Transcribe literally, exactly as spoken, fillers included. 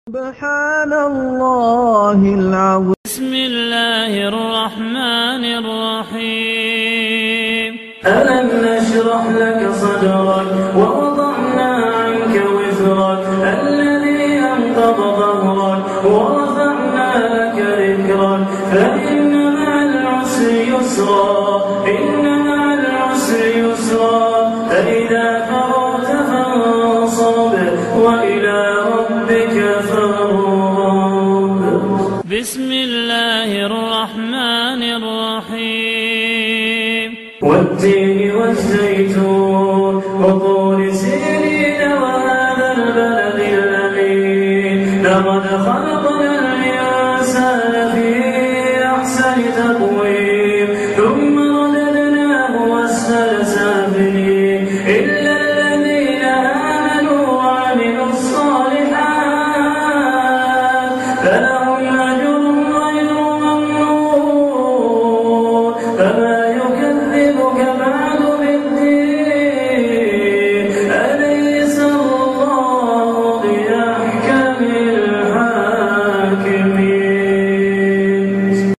سبحان الله العظيم. بسم الله الرحمن الرحيم. ألم نشرح لك صدرك ووضعنا عنك وزرك الذي أنقض ظهرك ورفعنا لك ذكرك فإن مع العسر يسرا إن مع العسر يسرا فإذا فرغت فانصب وإلى ربك فارغب. بسم الله الرحمن الرحيم. والتين والزيتون وطور سينين وهذا البلد الأمين لقد خلقنا الإنسان في أحسن تقويم.